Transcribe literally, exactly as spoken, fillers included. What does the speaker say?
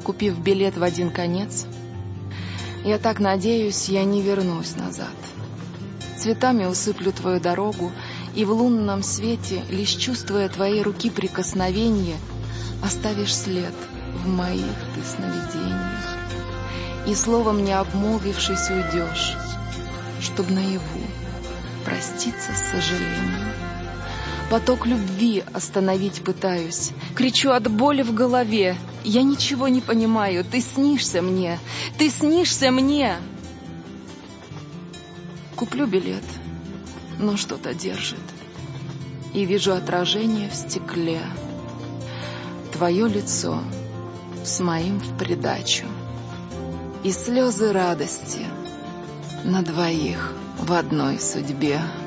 Купив билет в один конец, я так надеюсь, я не вернусь назад. Цветами усыплю твою дорогу, и в лунном свете, лишь чувствуя твоей руки прикосновенье, оставишь след в моих ты сновидениях. И словом не обмолвившись уйдешь, чтоб наяву проститься с сожалением. Поток любви остановить пытаюсь, кричу от боли в голове. Я ничего не понимаю, ты снишься мне, ты снишься мне. Куплю билет, но что-то держит, и вижу отражение в стекле. Твое лицо с моим в придачу, и слезы радости на двоих в одной судьбе.